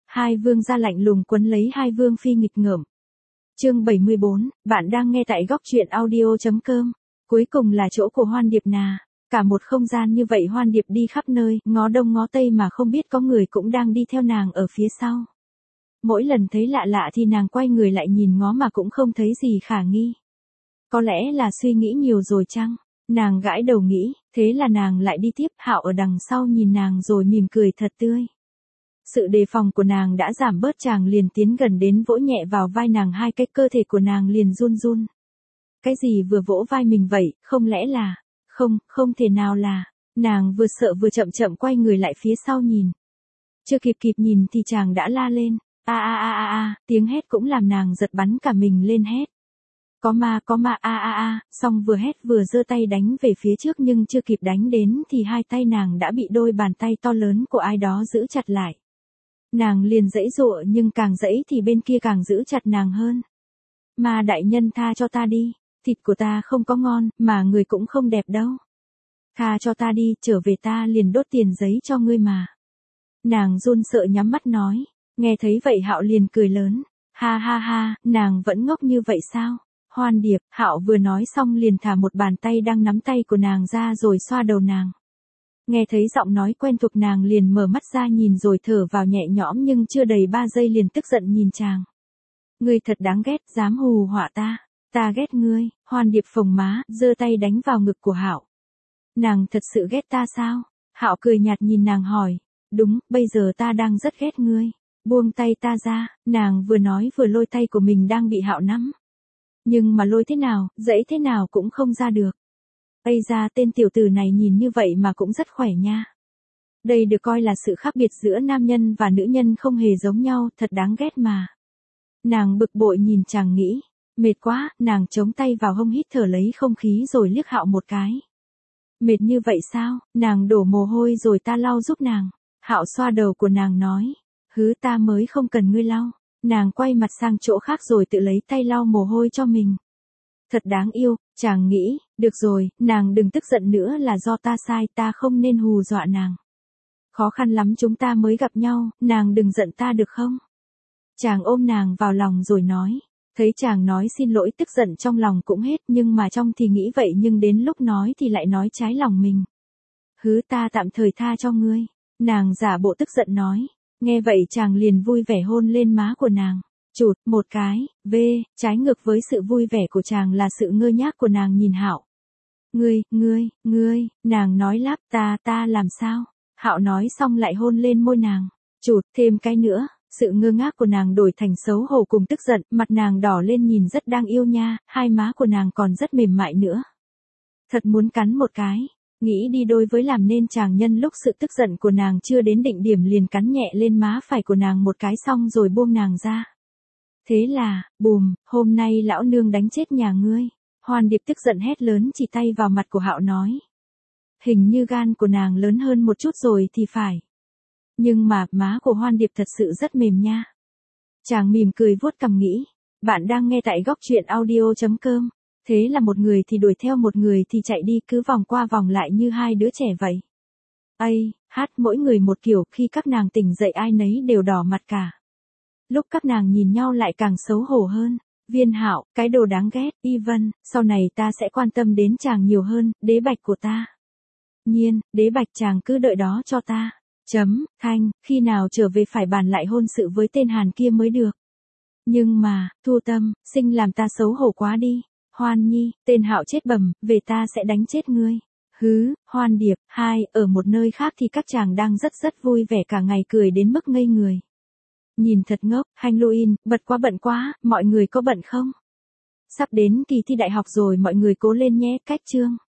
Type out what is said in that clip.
Hai vương gia lạnh lùng quấn lấy hai vương phi nghịch ngợm. Chương 74, bạn đang nghe tại góc truyện audio.com. Cuối cùng là chỗ của Hoan Điệp nà. Cả một không gian như vậy Hoan Điệp đi khắp nơi, ngó đông ngó tây mà không biết có người cũng đang đi theo nàng ở phía sau. Mỗi lần thấy lạ lạ thì nàng quay người lại nhìn ngó mà cũng không thấy gì khả nghi. Có lẽ là suy nghĩ nhiều rồi chăng? Nàng gãi đầu nghĩ, thế là nàng lại đi tiếp. Hạo ở đằng sau nhìn nàng rồi mỉm cười thật tươi. Sự đề phòng của nàng đã giảm bớt, chàng liền tiến gần đến vỗ nhẹ vào vai nàng, hai cái cơ thể của nàng liền run run. Cái gì vừa vỗ vai mình vậy, không lẽ là... Không thể nào là... Nàng vừa sợ vừa chậm chậm quay người lại phía sau nhìn. Chưa kịp nhìn thì chàng đã la lên. Tiếng hét cũng làm nàng giật bắn cả mình lên hét. Có ma, xong vừa hét vừa giơ tay đánh về phía trước, nhưng chưa kịp đánh đến thì hai tay nàng đã bị đôi bàn tay to lớn của ai đó giữ chặt lại. Nàng liền giãy giụa, nhưng càng giãy thì bên kia càng giữ chặt nàng hơn. Ma đại nhân, tha cho ta đi, thịt của ta không có ngon, mà người cũng không đẹp đâu. Tha cho ta đi, trở về ta liền đốt tiền giấy cho ngươi mà. Nàng run sợ nhắm mắt nói. Nghe thấy vậy Hạo liền cười lớn. Ha, nàng vẫn ngốc như vậy sao? Hoan Điệp. Hạo vừa nói xong liền thả một bàn tay đang nắm tay của nàng ra rồi xoa đầu nàng. Nghe thấy giọng nói quen thuộc nàng liền mở mắt ra nhìn rồi thở vào nhẹ nhõm, nhưng chưa đầy 3 giây liền tức giận nhìn chàng. Ngươi thật đáng ghét, dám hù họa ta. Ta ghét ngươi. Hoan Điệp phồng má, giơ tay đánh vào ngực của Hạo. Nàng thật sự ghét ta sao? Hạo cười nhạt nhìn nàng hỏi. Đúng, bây giờ ta đang rất ghét ngươi. Buông tay ta ra. Nàng vừa nói vừa lôi tay của mình đang bị Hạo nắm. Nhưng mà lôi thế nào, giãy thế nào cũng không ra được. Ây da, tên tiểu tử này nhìn như vậy mà cũng rất khỏe nha. Đây được coi là sự khác biệt giữa nam nhân và nữ nhân không hề giống nhau, thật đáng ghét mà. Nàng bực bội nhìn chàng nghĩ. Mệt quá, nàng chống tay vào hông hít thở lấy không khí rồi liếc Hạo một cái. Mệt như vậy sao? Nàng đổ mồ hôi rồi ta lau giúp nàng. Hạo xoa đầu của nàng nói. Hứ, ta mới không cần ngươi lau. Nàng quay mặt sang chỗ khác rồi tự lấy tay lau mồ hôi cho mình. Thật đáng yêu, chàng nghĩ. Được rồi, nàng đừng tức giận nữa, là do ta sai, ta không nên hù dọa nàng. Khó khăn lắm chúng ta mới gặp nhau, nàng đừng giận ta được không? Chàng ôm nàng vào lòng rồi nói. Thấy chàng nói xin lỗi tức giận trong lòng cũng hết, nhưng mà trong thì nghĩ vậy nhưng đến lúc nói thì lại nói trái lòng mình. Hứ, ta tạm thời tha cho ngươi. Nàng giả bộ tức giận nói. Nghe vậy chàng liền vui vẻ hôn lên má của nàng. Chụt, một cái, trái ngược với sự vui vẻ của chàng là sự ngơ ngác của nàng nhìn Hạo. Ngươi, nàng nói lắp, ta làm sao? Hạo nói xong lại hôn lên môi nàng. Chụt, thêm cái nữa. Sự ngơ ngác của nàng đổi thành xấu hổ cùng tức giận, mặt nàng đỏ lên nhìn rất đáng yêu nha, hai má của nàng còn rất mềm mại nữa. Thật muốn cắn một cái. Nghĩ đi đôi với làm nên chàng nhân lúc sự tức giận của nàng chưa đến đỉnh điểm liền cắn nhẹ lên má phải của nàng một cái xong rồi buông nàng ra. Thế là, bùm, hôm nay lão nương đánh chết nhà ngươi. Hoan Điệp tức giận hét lớn chỉ tay vào mặt của Hạo nói. Hình như gan của nàng lớn hơn một chút rồi thì phải. Nhưng mà, má của Hoan Điệp thật sự rất mềm nha. Chàng mỉm cười vuốt cằm nghĩ. Bạn đang nghe tại góc truyện audio.com. Thế là một người thì đuổi theo một người thì chạy đi, cứ vòng qua vòng lại như hai đứa trẻ vậy. Hát mỗi người một kiểu, khi các nàng tỉnh dậy ai nấy đều đỏ mặt cả. Lúc các nàng nhìn nhau lại càng xấu hổ hơn. Viên Hạo, cái đồ đáng ghét, Y Vân, sau này ta sẽ quan tâm đến chàng nhiều hơn, đế bạch của ta. Nhiên, đế bạch chàng cứ đợi đó cho ta. Thanh, khi nào trở về phải bàn lại hôn sự với tên Hàn kia mới được. Nhưng mà, Thu Tâm, sinh làm ta xấu hổ quá đi. Hoan Nhi, tên Hạo chết bầm, về ta sẽ đánh chết ngươi. Hứ, Hoan Điệp. Ở một nơi khác thì các chàng đang rất vui vẻ cả ngày cười đến mức ngây người. Nhìn thật ngốc, Halloween, bận quá, mọi người có bận không? Sắp đến kỳ thi đại học rồi, mọi người cố lên nhé, cách chương.